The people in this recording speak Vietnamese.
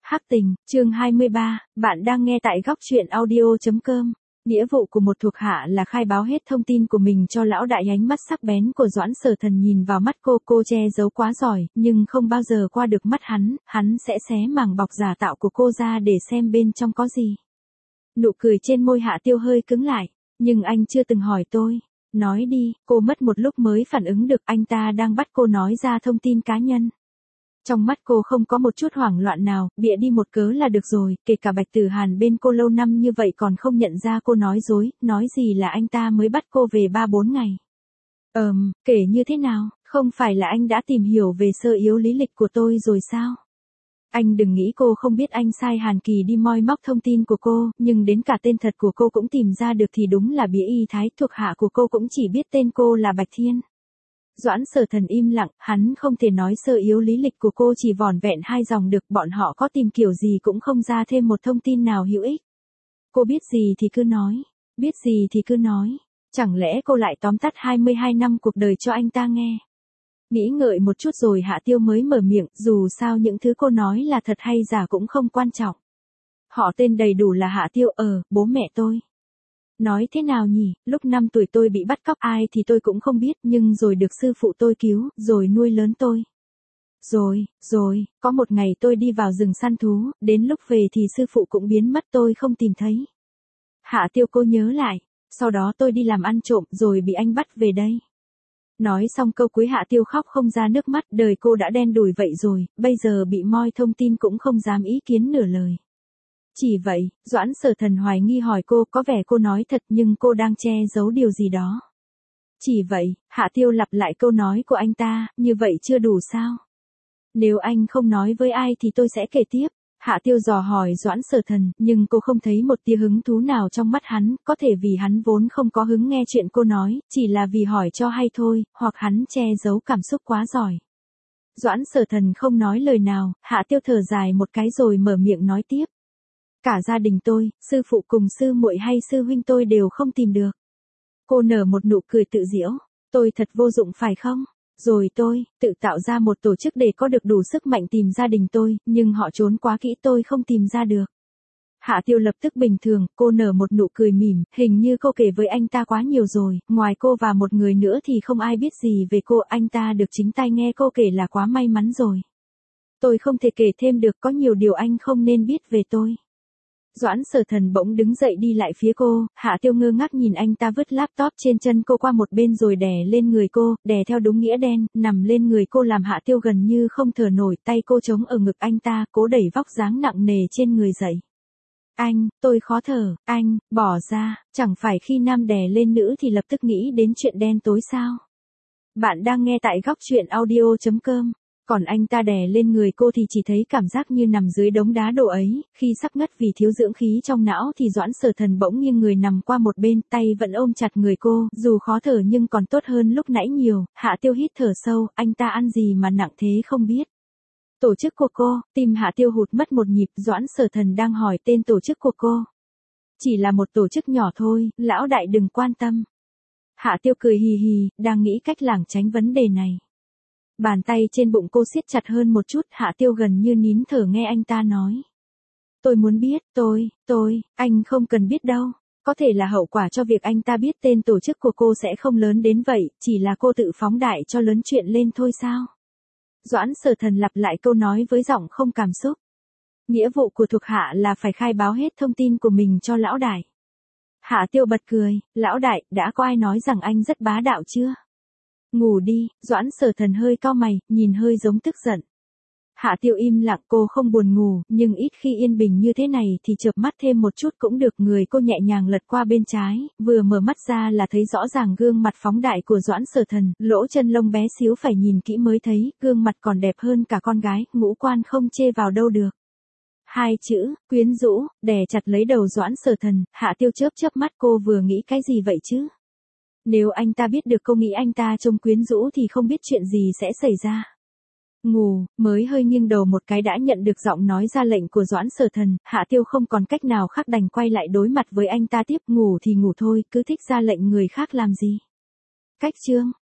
Hắc tình, chương 23, bạn đang nghe tại góc truyện audio.com. Nghĩa vụ của một thuộc hạ là khai báo hết thông tin của mình cho lão đại. Ánh mắt sắc bén của Doãn Sở Thần nhìn vào mắt cô che giấu quá giỏi, nhưng không bao giờ qua được mắt hắn sẽ xé màng bọc giả tạo của cô ra để xem bên trong có gì. Nụ cười trên môi Hạ Tiêu hơi cứng lại, nhưng anh chưa từng hỏi tôi. Nói đi, cô mất một lúc mới phản ứng được anh ta đang bắt cô nói ra thông tin cá nhân. Trong mắt cô không có một chút hoảng loạn nào, bịa đi một cớ là được rồi, kể cả Bạch Tử Hàn bên cô lâu năm như vậy còn không nhận ra cô nói dối, nói gì là anh ta mới bắt cô về 3-4 ngày. Kể như thế nào, không phải là anh đã tìm hiểu về sơ yếu lý lịch của tôi rồi sao? Anh đừng nghĩ cô không biết anh sai Hàn Kỳ đi moi móc thông tin của cô, nhưng đến cả tên thật của cô cũng tìm ra được thì đúng là bía y thái. Thuộc hạ của cô cũng chỉ biết tên cô là Bạch Thiên. Doãn Sở Thần im lặng, hắn không thể nói sơ yếu lý lịch của cô chỉ vỏn vẹn 2 dòng được, bọn họ có tìm kiểu gì cũng không ra thêm một thông tin nào hữu ích. Cô biết gì thì cứ nói, biết gì thì cứ nói, chẳng lẽ cô lại tóm tắt 22 năm cuộc đời cho anh ta nghe? Nghĩ ngợi một chút rồi Hạ Tiêu mới mở miệng, dù sao những thứ cô nói là thật hay giả cũng không quan trọng. Họ tên đầy đủ là Hạ Tiêu, bố mẹ tôi. Nói thế nào nhỉ, lúc 5 tuổi tôi bị bắt cóc, ai thì tôi cũng không biết, nhưng rồi được sư phụ tôi cứu, rồi nuôi lớn tôi. Rồi, có một ngày tôi đi vào rừng săn thú, đến lúc về thì sư phụ cũng biến mất, tôi không tìm thấy. Hạ Tiêu cô nhớ lại, sau đó tôi đi làm ăn trộm rồi bị anh bắt về đây. Nói xong câu cuối Hạ Tiêu khóc không ra nước mắt, đời cô đã đen đủi vậy rồi, bây giờ bị moi thông tin cũng không dám ý kiến nửa lời. Chỉ vậy, Doãn Sở Thần hoài nghi hỏi cô, có vẻ cô nói thật nhưng cô đang che giấu điều gì đó. Chỉ vậy, Hạ Tiêu lặp lại câu nói của anh ta, như vậy chưa đủ sao? Nếu anh không nói với ai thì tôi sẽ kể tiếp. Hạ Tiêu dò hỏi Doãn Sở Thần, nhưng cô không thấy một tia hứng thú nào trong mắt hắn, có thể vì hắn vốn không có hứng nghe chuyện cô nói, chỉ là vì hỏi cho hay thôi, hoặc hắn che giấu cảm xúc quá giỏi. Doãn Sở Thần không nói lời nào, Hạ Tiêu thở dài một cái rồi mở miệng nói tiếp. Cả gia đình tôi, sư phụ cùng sư muội hay sư huynh tôi đều không tìm được. Cô nở một nụ cười tự giễu, tôi thật vô dụng phải không? Rồi tôi, tự tạo ra một tổ chức để có được đủ sức mạnh tìm gia đình tôi, nhưng họ trốn quá kỹ tôi không tìm ra được. Hạ Tiêu lập tức bình thường, cô nở một nụ cười mỉm, hình như cô kể với anh ta quá nhiều rồi, ngoài cô và một người nữa thì không ai biết gì về cô, anh ta được chính tai nghe cô kể là quá may mắn rồi. Tôi không thể kể thêm được, có nhiều điều anh không nên biết về tôi. Doãn Sở Thần bỗng đứng dậy đi lại phía cô, Hạ Tiêu ngơ ngác nhìn anh ta vứt laptop trên chân cô qua một bên rồi đè lên người cô, đè theo đúng nghĩa đen, nằm lên người cô làm Hạ Tiêu gần như không thở nổi, tay cô chống ở ngực anh ta, cố đẩy vóc dáng nặng nề trên người dậy. Anh, tôi khó thở, anh, bỏ ra, chẳng phải khi nam đè lên nữ thì lập tức nghĩ đến chuyện đen tối sao? Bạn đang nghe tại góc truyện audio.com. Còn anh ta đè lên người cô thì chỉ thấy cảm giác như nằm dưới đống đá đổ ấy, khi sắp ngất vì thiếu dưỡng khí trong não thì Doãn Sở Thần bỗng nghiêng người nằm qua một bên, tay vẫn ôm chặt người cô, dù khó thở nhưng còn tốt hơn lúc nãy nhiều. Hạ Tiêu hít thở sâu, anh ta ăn gì mà nặng thế không biết. Tổ chức của cô, tim Hạ Tiêu hụt mất một nhịp, Doãn Sở Thần đang hỏi tên tổ chức của cô. Chỉ là một tổ chức nhỏ thôi, lão đại đừng quan tâm. Hạ Tiêu cười hì hì, đang nghĩ cách lảng tránh vấn đề này. Bàn tay trên bụng cô siết chặt hơn một chút, Hạ Tiêu gần như nín thở nghe anh ta nói. Tôi muốn biết, anh không cần biết đâu. Có thể là hậu quả cho việc anh ta biết tên tổ chức của cô sẽ không lớn đến vậy, chỉ là cô tự phóng đại cho lớn chuyện lên thôi sao? Doãn Sở Thần lặp lại câu nói với giọng không cảm xúc. Nghĩa vụ của thuộc hạ là phải khai báo hết thông tin của mình cho lão đại. Hạ Tiêu bật cười, lão đại, đã có ai nói rằng anh rất bá đạo chưa? Ngủ đi, Doãn Sở Thần hơi cau mày, nhìn hơi giống tức giận. Hạ Tiêu im lặng, cô không buồn ngủ, nhưng ít khi yên bình như thế này thì chợp mắt thêm một chút cũng được. Người cô nhẹ nhàng lật qua bên trái, vừa mở mắt ra là thấy rõ ràng gương mặt phóng đại của Doãn Sở Thần, lỗ chân lông bé xíu phải nhìn kỹ mới thấy, gương mặt còn đẹp hơn cả con gái, ngũ quan không chê vào đâu được. 2 chữ, quyến rũ, đè chặt lấy đầu Doãn Sở Thần, Hạ Tiêu chớp mắt, cô vừa nghĩ cái gì vậy chứ? Nếu anh ta biết được cô nghĩ anh ta trông quyến rũ thì không biết chuyện gì sẽ xảy ra. Ngủ, mới hơi nghiêng đầu một cái đã nhận được giọng nói ra lệnh của Doãn Sở Thần, Hạ Tiêu không còn cách nào khác đành quay lại đối mặt với anh ta tiếp, ngủ thì ngủ thôi, cứ thích ra lệnh người khác làm gì. Cách chương